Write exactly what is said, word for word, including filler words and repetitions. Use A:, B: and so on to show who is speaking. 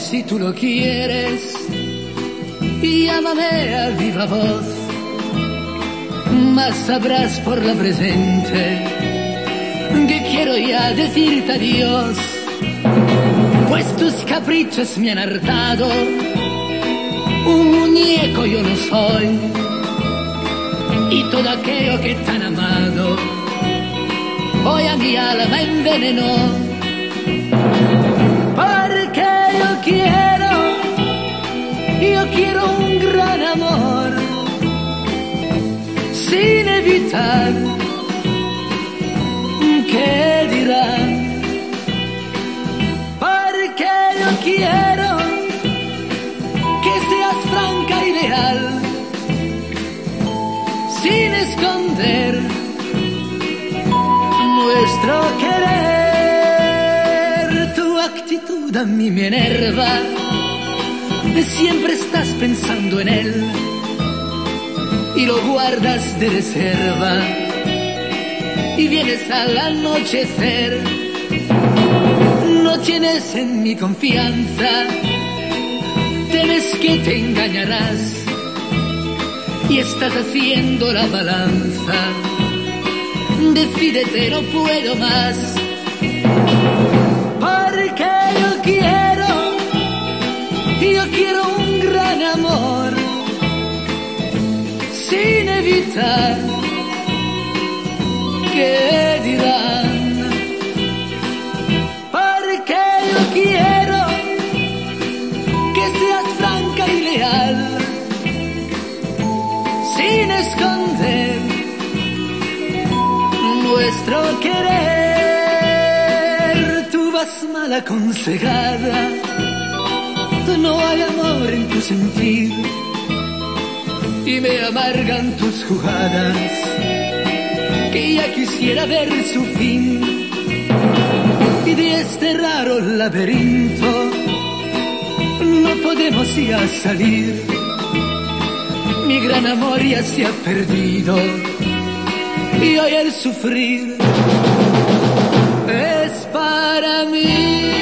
A: si tú lo quieres, llámame a viva voz, mas sabrás por la presente que quiero ya decirte adiós, pues tus caprichos me han hartado, un muñeco yo no soy, y todo aquello que tan amado hoy a mi alma envenenó. Porque yo quiero, yo quiero un gran amor, sin evitar qué dirán. Porque yo quiero que seas franca y leal, sin esconder nuestro querer. Tu actitud a mí me enerva, siempre estás pensando en él y lo guardas de reserva, y vienes al anochecer. No tienes en mi confianza, temes que te engañarás y estás haciendo la balanza. Decídete, no puedo más, porque yo quiero, yo quiero un gran amor, sin evitar qué dirán. Porque yo quiero que seas franca y leal, sin esconder nuestro querer. Tú vas mal aconsejada, no hay amor en tu sentir, y me amargan tus jugadas, que ya quisiera ver su fin. Y de este raro laberinto no podemos ya salir, mi gran amor ya se ha perdido, y hoy el sufrir es para mí.